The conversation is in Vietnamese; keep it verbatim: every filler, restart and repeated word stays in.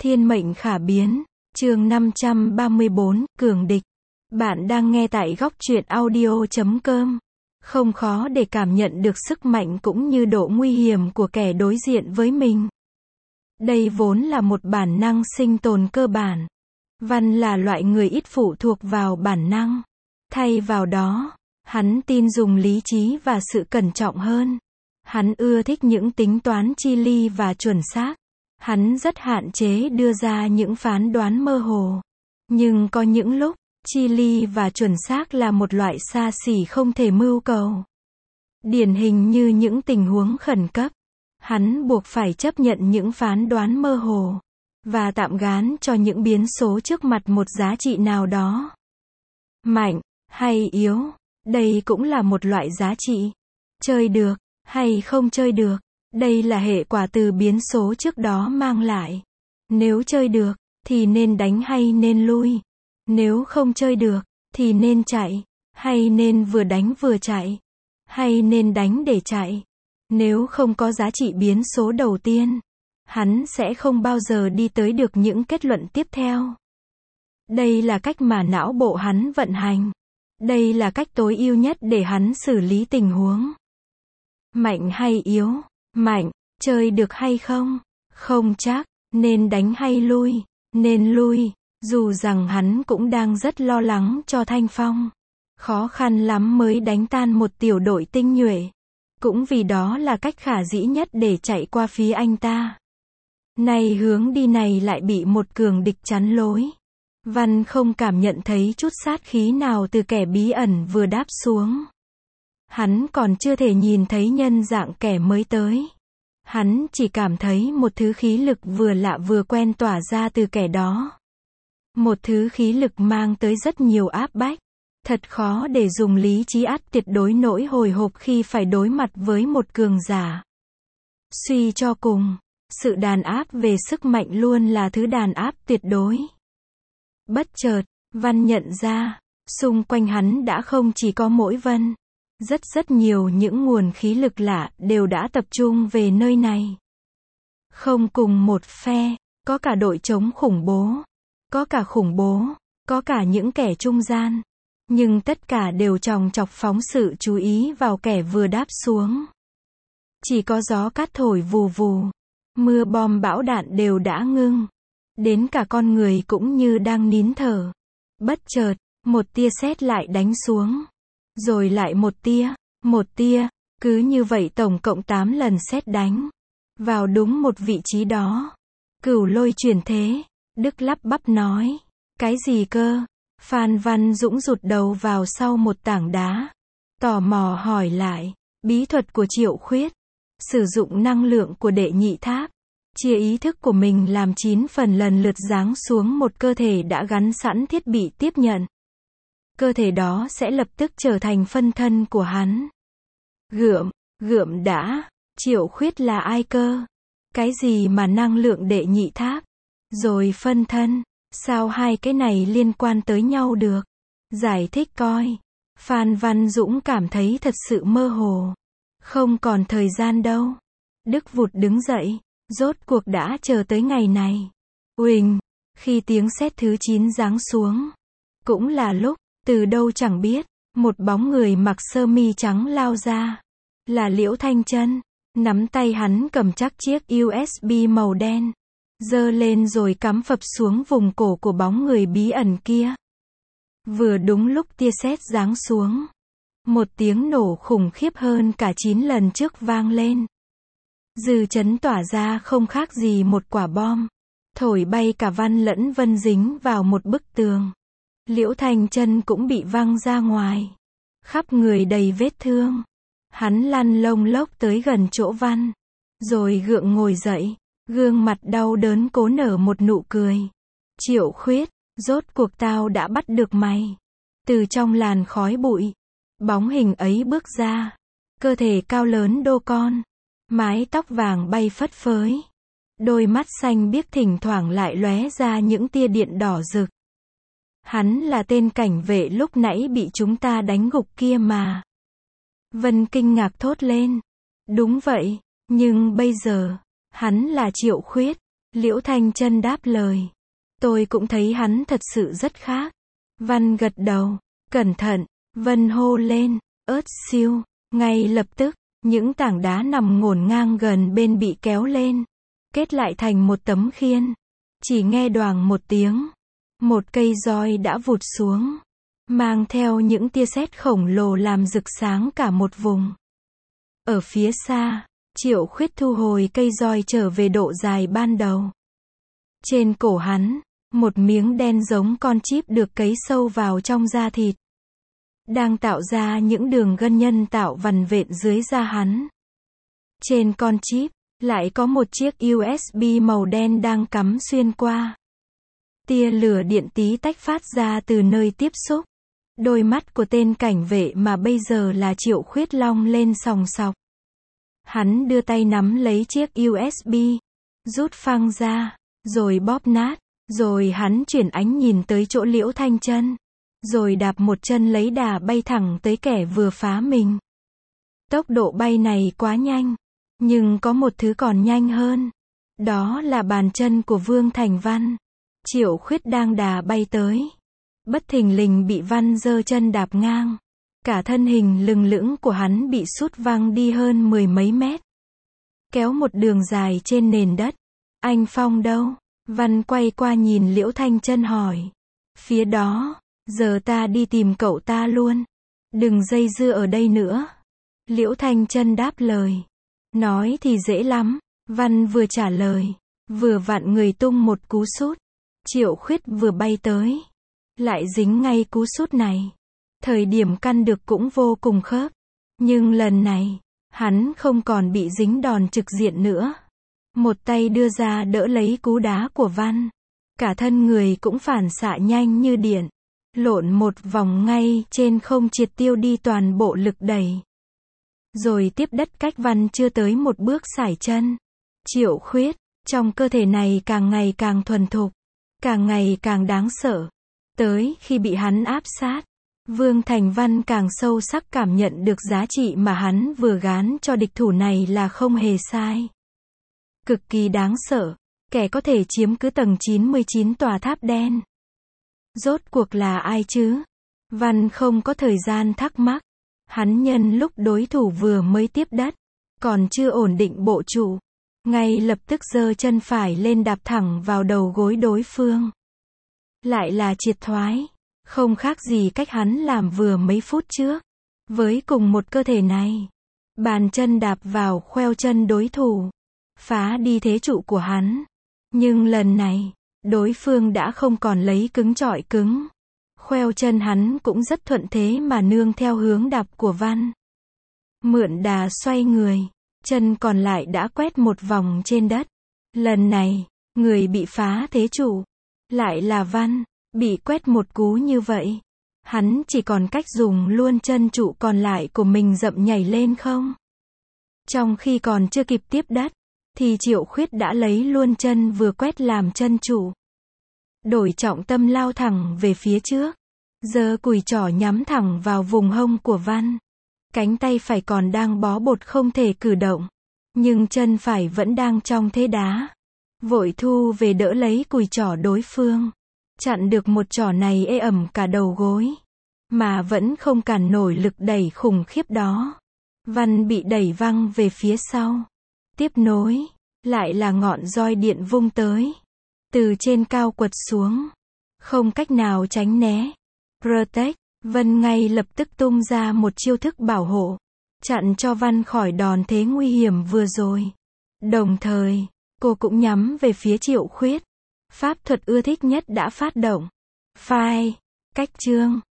Thiên mệnh khả biến, chương năm trăm ba mươi bốn, cường địch. Bạn đang nghe tại góc truyện audio chấm com. Không khó để cảm nhận được sức mạnh cũng như độ nguy hiểm của kẻ đối diện với mình. Đây vốn là một bản năng sinh tồn cơ bản. Văn là loại người ít phụ thuộc vào bản năng. Thay vào đó, hắn tin dùng lý trí và sự cẩn trọng hơn. Hắn ưa thích những tính toán chi li và chuẩn xác. Hắn rất hạn chế đưa ra những phán đoán mơ hồ. Nhưng có những lúc, chi li và chuẩn xác là một loại xa xỉ không thể mưu cầu. Điển hình như những tình huống khẩn cấp, hắn buộc phải chấp nhận những phán đoán mơ hồ, và tạm gán cho những biến số trước mặt một giá trị nào đó. Mạnh, hay yếu, đây cũng là một loại giá trị. Chơi được, hay không chơi được, đây là hệ quả từ biến số trước đó mang lại. Nếu chơi được, thì nên đánh hay nên lui. Nếu không chơi được, thì nên chạy, hay nên vừa đánh vừa chạy, hay nên đánh để chạy. Nếu không có giá trị biến số đầu tiên, hắn sẽ không bao giờ đi tới được những kết luận tiếp theo. Đây là cách mà não bộ hắn vận hành. Đây là cách tối ưu nhất để hắn xử lý tình huống. Mạnh hay yếu? Mạnh, chơi được hay không? Không chắc, nên đánh hay lui? Nên lui, dù rằng hắn cũng đang rất lo lắng cho Thanh Phong. Khó khăn lắm mới đánh tan một tiểu đội tinh nhuệ. Cũng vì đó là cách khả dĩ nhất để chạy qua phía anh ta. Này hướng đi này lại bị một cường địch chắn lối. Văn không cảm nhận thấy chút sát khí nào từ kẻ bí ẩn vừa đáp xuống. Hắn còn chưa thể nhìn thấy nhân dạng kẻ mới tới. Hắn chỉ cảm thấy một thứ khí lực vừa lạ vừa quen tỏa ra từ kẻ đó. Một thứ khí lực mang tới rất nhiều áp bách. Thật khó để dùng lý trí ắt tuyệt đối nỗi hồi hộp khi phải đối mặt với một cường giả. Suy cho cùng, sự đàn áp về sức mạnh luôn là thứ đàn áp tuyệt đối. Bất chợt, Văn nhận ra, xung quanh hắn đã không chỉ có mỗi Vân. Rất rất nhiều những nguồn khí lực lạ đều đã tập trung về nơi này. Không cùng một phe, có cả đội chống khủng bố, có cả khủng bố, có cả những kẻ trung gian. Nhưng tất cả đều chòng chọc phóng sự chú ý vào kẻ vừa đáp xuống. Chỉ có gió cát thổi vù vù, mưa bom bão đạn đều đã ngưng. Đến cả con người cũng như đang nín thở. Bất chợt, một tia sét lại đánh xuống. Rồi lại một tia, một tia, cứ như vậy tổng cộng tám lần sét đánh. Vào đúng một vị trí đó. Cửu lôi chuyển thế, Đức lắp bắp nói. Cái gì cơ? Phan Văn Dũng rụt đầu vào sau một tảng đá. Tò mò hỏi lại. Bí thuật của Triệu Khuyết. Sử dụng năng lượng của đệ nhị tháp. Chia ý thức của mình làm chín phần lần lượt giáng xuống một cơ thể đã gắn sẵn thiết bị tiếp nhận. Cơ thể đó sẽ lập tức trở thành phân thân của hắn. Gượm, gượm đã, Triệu Khuyết là ai cơ? Cái gì mà năng lượng đệ nhị tháp? Rồi phân thân, sao hai cái này liên quan tới nhau được? Giải thích coi. Phan Văn Dũng cảm thấy thật sự mơ hồ. Không còn thời gian đâu. Đức vụt đứng dậy, rốt cuộc đã chờ tới ngày này. Uỳnh, khi tiếng sét thứ chín giáng xuống. Cũng là lúc, từ đâu chẳng biết, một bóng người mặc sơ mi trắng lao ra. Là Liễu Thanh Chân. Nắm tay hắn cầm chắc chiếc u ét bê màu đen. Giơ lên rồi cắm phập xuống vùng cổ của bóng người bí ẩn kia. Vừa đúng lúc tia sét giáng xuống. Một tiếng nổ khủng khiếp hơn cả chín lần trước vang lên. Dư chấn tỏa ra không khác gì một quả bom. Thổi bay cả Văn lẫn Vân dính vào một bức tường. Liễu Thanh Chân cũng bị văng ra ngoài. Khắp người đầy vết thương. Hắn lăn lông lốc tới gần chỗ Văn. Rồi gượng ngồi dậy. Gương mặt đau đớn cố nở một nụ cười. Triệu Khuyết, rốt cuộc tao đã bắt được mày. Từ trong làn khói bụi. Bóng hình ấy bước ra. Cơ thể cao lớn đô con. Mái tóc vàng bay phất phới. Đôi mắt xanh biếc thỉnh thoảng lại lóe ra những tia điện đỏ rực. Hắn là tên cảnh vệ lúc nãy bị chúng ta đánh gục kia mà. Vân kinh ngạc thốt lên. Đúng vậy, nhưng bây giờ, hắn là Triệu Khuyết. Liễu Thanh Chân đáp lời. Tôi cũng thấy hắn thật sự rất khác. Văn gật đầu. Cẩn thận. Vân hô lên. Ớt siêu. Ngay lập tức, những tảng đá nằm ngổn ngang gần bên bị kéo lên, kết lại thành một tấm khiên. Chỉ nghe đoàng một tiếng, một cây roi đã vụt xuống, mang theo những tia sét khổng lồ làm rực sáng cả một vùng. Ở phía xa, Triệu Khuyết thu hồi cây roi trở về độ dài ban đầu. Trên cổ hắn, một miếng đen giống con chip được cấy sâu vào trong da thịt, đang tạo ra những đường gân nhân tạo vằn vện dưới da hắn. Trên con chip, lại có một chiếc u ét bê màu đen đang cắm xuyên qua. Tia lửa điện tí tách phát ra từ nơi tiếp xúc. Đôi mắt của tên cảnh vệ mà bây giờ là Triệu Khuyết long lên sòng sọc. Hắn đưa tay nắm lấy chiếc u ét bê, rút phăng ra, rồi bóp nát, rồi hắn chuyển ánh nhìn tới chỗ Liễu Thanh Chân, rồi đạp một chân lấy đà bay thẳng tới kẻ vừa phá mình. Tốc độ bay này quá nhanh, nhưng có một thứ còn nhanh hơn. Đó là bàn chân của Vương Thành Văn. Triệu Khuyết đang đà bay tới, bất thình lình bị Văn giơ chân đạp ngang. Cả thân hình lừng lững của hắn bị sút văng đi hơn mười mấy mét. Kéo một đường dài trên nền đất. Anh Phong đâu? Văn quay qua nhìn Liễu Thanh Chân hỏi. Phía đó, giờ ta đi tìm cậu ta luôn. Đừng dây dưa ở đây nữa. Liễu Thanh Chân đáp lời. Nói thì dễ lắm. Văn vừa trả lời, vừa vặn người tung một cú sút. Triệu Khuyết vừa bay tới, lại dính ngay cú sút này. Thời điểm căn được cũng vô cùng khớp. Nhưng lần này, hắn không còn bị dính đòn trực diện nữa. Một tay đưa ra đỡ lấy cú đá của Văn. Cả thân người cũng phản xạ nhanh như điện. Lộn một vòng ngay trên không triệt tiêu đi toàn bộ lực đẩy. Rồi tiếp đất cách Văn chưa tới một bước sải chân. Triệu Khuyết, trong cơ thể này càng ngày càng thuần thục, càng ngày càng đáng sợ. Tới khi bị hắn áp sát, Vương Thành Văn càng sâu sắc cảm nhận được giá trị mà hắn vừa gán cho địch thủ này là không hề sai. Cực kỳ đáng sợ, kẻ có thể chiếm cứ tầng chín mươi chín tòa tháp đen. Rốt cuộc là ai chứ? Văn không có thời gian thắc mắc. Hắn nhân lúc đối thủ vừa mới tiếp đất, còn chưa ổn định bộ trụ, ngay lập tức giơ chân phải lên đạp thẳng vào đầu gối đối phương. Lại là triệt thoái, không khác gì cách hắn làm vừa mấy phút trước. Với cùng một cơ thể này, bàn chân đạp vào khoeo chân đối thủ, phá đi thế trụ của hắn. Nhưng lần này, đối phương đã không còn lấy cứng chọi cứng. Khoeo chân hắn cũng rất thuận thế mà nương theo hướng đạp của Văn. Mượn đà xoay người, chân còn lại đã quét một vòng trên đất. Lần này, người bị phá thế trụ, lại là Văn. Bị quét một cú như vậy, hắn chỉ còn cách dùng luôn chân trụ còn lại của mình dậm nhảy lên không. Trong khi còn chưa kịp tiếp đất, thì Triệu Khuyết đã lấy luôn chân vừa quét làm chân trụ. Đổi trọng tâm lao thẳng về phía trước, giơ cùi trỏ nhắm thẳng vào vùng hông của Văn. Cánh tay phải còn đang bó bột không thể cử động, nhưng chân phải vẫn đang trong thế đá. Vội thu về đỡ lấy cùi trỏ đối phương. Chặn được một trỏ này ê ẩm cả đầu gối, mà vẫn không cản nổi lực đẩy khủng khiếp đó. Văn bị đẩy văng về phía sau. Tiếp nối, lại là ngọn roi điện vung tới. Từ trên cao quật xuống, không cách nào tránh né. Protect, Vân ngay lập tức tung ra một chiêu thức bảo hộ, chặn cho Văn khỏi đòn thế nguy hiểm vừa rồi. Đồng thời, cô cũng nhắm về phía Triệu Khuyết. Pháp thuật ưa thích nhất đã phát động. Phai, cách chương.